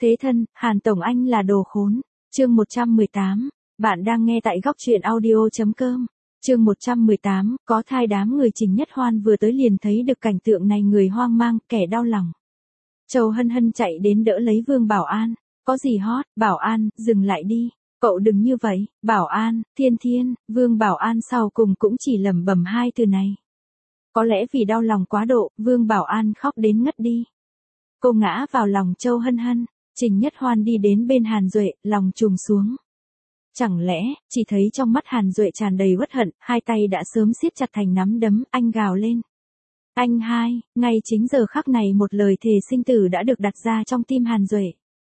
Thế thân, Hàn Tổng Anh là đồ khốn. Chương 118. Bạn đang nghe tại góc truyện audio.com. Chương 118. Có thai. Đám người Trình Nhất Hoan vừa tới liền thấy được cảnh tượng này, người hoang mang, kẻ đau lòng. Châu Hân Hân chạy đến đỡ lấy Vương Bảo An. Có gì hot, Bảo An, dừng lại đi. Cậu đừng như vậy, Bảo An, Thiên Thiên. Vương Bảo An sau cùng cũng chỉ lẩm bẩm hai từ này. Có lẽ vì đau lòng quá độ, Vương Bảo An khóc đến ngất đi. Cô ngã vào lòng Châu Hân Hân. Trình Nhất Hoan đi đến bên Hàn Duệ, lòng trùng xuống. Chẳng lẽ, chỉ thấy trong mắt Hàn Duệ tràn đầy uất hận, hai tay đã sớm siết chặt thành nắm đấm, anh gào lên. Anh hai, ngay chính giờ khắc này một lời thề sinh tử đã được đặt ra trong tim Hàn Duệ.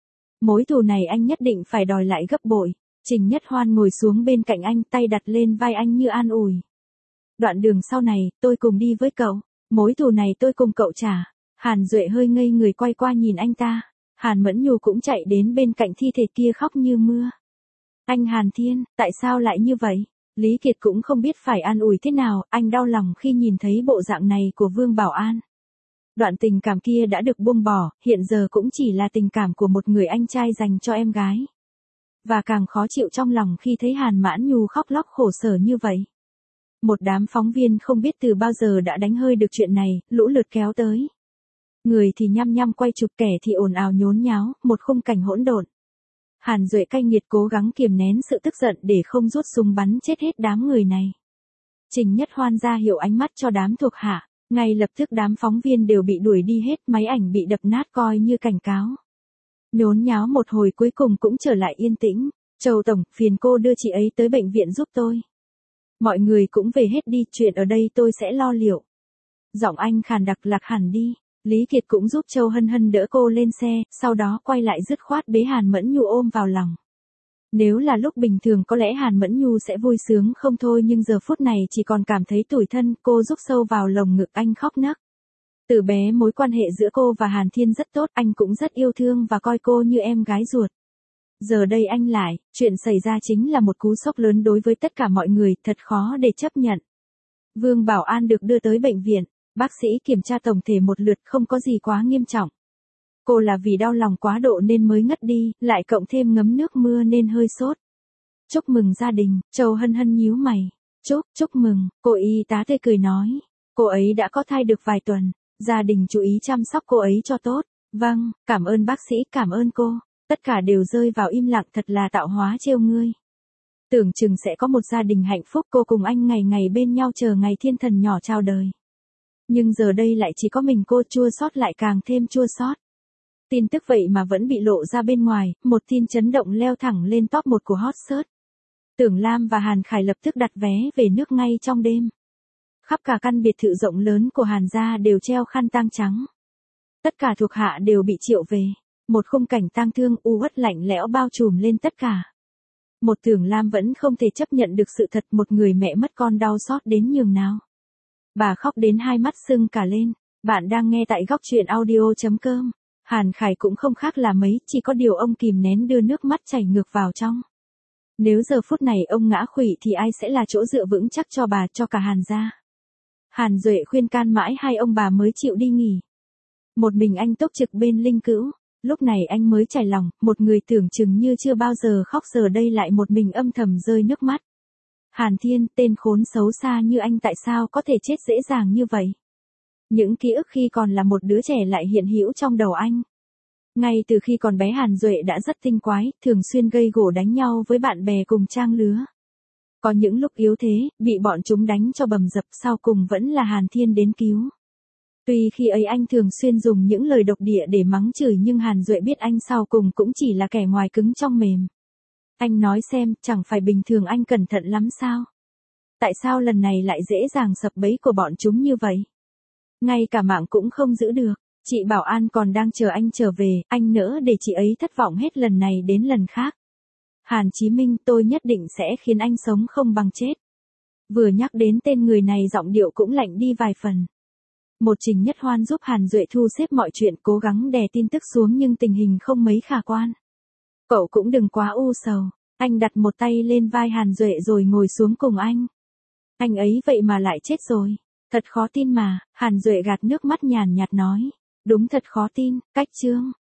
Mối thù này anh nhất định phải đòi lại gấp bội. Trình Nhất Hoan ngồi xuống bên cạnh anh, tay đặt lên vai anh như an ủi. Đoạn đường sau này, tôi cùng đi với cậu. Mối thù này tôi cùng cậu trả. Hàn Duệ hơi ngây người quay qua nhìn anh ta. Hàn Mẫn Nhu cũng chạy đến bên cạnh thi thể kia khóc như mưa. Anh Hàn Thiên, tại sao lại như vậy? Lý Kiệt cũng không biết phải an ủi thế nào, anh đau lòng khi nhìn thấy bộ dạng này của Vương Bảo An. Đoạn tình cảm kia đã được buông bỏ, hiện giờ cũng chỉ là tình cảm của một người anh trai dành cho em gái. Và càng khó chịu trong lòng khi thấy Hàn Mãn Nhu khóc lóc khổ sở như vậy. Một đám phóng viên không biết từ bao giờ đã đánh hơi được chuyện này, lũ lượt kéo tới. Người thì nhăm nhăm quay chụp, kẻ thì ồn ào nhốn nháo, một khung cảnh hỗn độn. Hàn Duệ cay nghiệt cố gắng kiềm nén sự tức giận để không rút súng bắn chết hết đám người này. Trình Nhất Hoan ra hiệu ánh mắt cho đám thuộc hạ, ngay lập tức đám phóng viên đều bị đuổi đi hết, máy ảnh bị đập nát coi như cảnh cáo. Nhốn nháo một hồi cuối cùng cũng trở lại yên tĩnh. Châu Tổng, phiền cô đưa chị ấy tới bệnh viện giúp tôi. Mọi người cũng về hết đi, chuyện ở đây tôi sẽ lo liệu. Giọng anh khàn đặc lạc hẳn đi. Lý Kiệt cũng giúp Châu Hân Hân đỡ cô lên xe, sau đó quay lại dứt khoát bế Hàn Mẫn Nhu ôm vào lòng. Nếu là lúc bình thường có lẽ Hàn Mẫn Nhu sẽ vui sướng không thôi, nhưng giờ phút này chỉ còn cảm thấy tủi thân, cô rúc sâu vào lồng ngực anh khóc nấc. Từ bé mối quan hệ giữa cô và Hàn Thiên rất tốt, anh cũng rất yêu thương và coi cô như em gái ruột. Giờ đây anh lại, chuyện xảy ra chính là một cú sốc lớn đối với tất cả mọi người, thật khó để chấp nhận. Vương Bảo An được đưa tới bệnh viện. Bác sĩ kiểm tra tổng thể một lượt, không có gì quá nghiêm trọng. Cô là vì đau lòng quá độ nên mới ngất đi, lại cộng thêm ngấm nước mưa nên hơi sốt. Chúc mừng gia đình, Châu Hân Hân nhíu mày. Chúc mừng, cô y tá tươi cười nói. Cô ấy đã có thai được vài tuần, gia đình chú ý chăm sóc cô ấy cho tốt. Vâng, cảm ơn bác sĩ, cảm ơn cô. Tất cả đều rơi vào im lặng, thật là tạo hóa trêu ngươi. Tưởng chừng sẽ có một gia đình hạnh phúc, cô cùng anh ngày ngày bên nhau chờ ngày thiên thần nhỏ chào đời. Nhưng giờ đây lại chỉ có mình cô, chua xót lại càng thêm chua xót. Tin tức vậy mà vẫn bị lộ ra bên ngoài, một tin chấn động leo thẳng lên top 1 của hot search. Tưởng Lam và Hàn Khải lập tức đặt vé về nước ngay trong đêm. Khắp cả căn biệt thự rộng lớn của Hàn gia đều treo khăn tang trắng. Tất cả thuộc hạ đều bị triệu về. Một khung cảnh tang thương u uất lạnh lẽo bao trùm lên tất cả. Một Tưởng Lam vẫn không thể chấp nhận được sự thật, một người mẹ mất con đau xót đến nhường nào. Bà khóc đến hai mắt sưng cả lên. Bạn đang nghe tại góc truyện audio.com. Hàn Khải cũng không khác là mấy, chỉ có điều ông kìm nén đưa nước mắt chảy ngược vào trong. Nếu giờ phút này ông ngã khuỵu thì ai sẽ là chỗ dựa vững chắc cho bà, cho cả Hàn gia. Hàn Duệ khuyên can mãi hai ông bà mới chịu đi nghỉ. Một mình anh túc trực bên linh cữu. Lúc này anh mới trải lòng, một người tưởng chừng như chưa bao giờ khóc giờ đây lại một mình âm thầm rơi nước mắt. Hàn Thiên, tên khốn xấu xa như anh tại sao có thể chết dễ dàng như vậy? Những ký ức khi còn là một đứa trẻ lại hiện hữu trong đầu anh. Ngay từ khi còn bé Hàn Duệ đã rất tinh quái, thường xuyên gây gổ đánh nhau với bạn bè cùng trang lứa. Có những lúc yếu thế, bị bọn chúng đánh cho bầm dập, sau cùng vẫn là Hàn Thiên đến cứu. Tuy khi ấy anh thường xuyên dùng những lời độc địa để mắng chửi, nhưng Hàn Duệ biết anh sau cùng cũng chỉ là kẻ ngoài cứng trong mềm. Anh nói xem, chẳng phải bình thường anh cẩn thận lắm sao? Tại sao lần này lại dễ dàng sập bẫy của bọn chúng như vậy? Ngay cả mạng cũng không giữ được. Chị Bảo An còn đang chờ anh trở về, anh nỡ để chị ấy thất vọng hết lần này đến lần khác. Hàn Chí Minh, tôi nhất định sẽ khiến anh sống không bằng chết. Vừa nhắc đến tên người này giọng điệu cũng lạnh đi vài phần. Một Trình Nhất Hoan giúp Hàn Duệ thu xếp mọi chuyện, cố gắng đè tin tức xuống nhưng tình hình không mấy khả quan. Cậu cũng đừng quá u sầu. Anh đặt một tay lên vai Hàn Duệ rồi ngồi xuống cùng anh. Anh ấy vậy mà lại chết rồi. Thật khó tin mà, Hàn Duệ gạt nước mắt nhàn nhạt nói. Đúng thật khó tin, cách chương.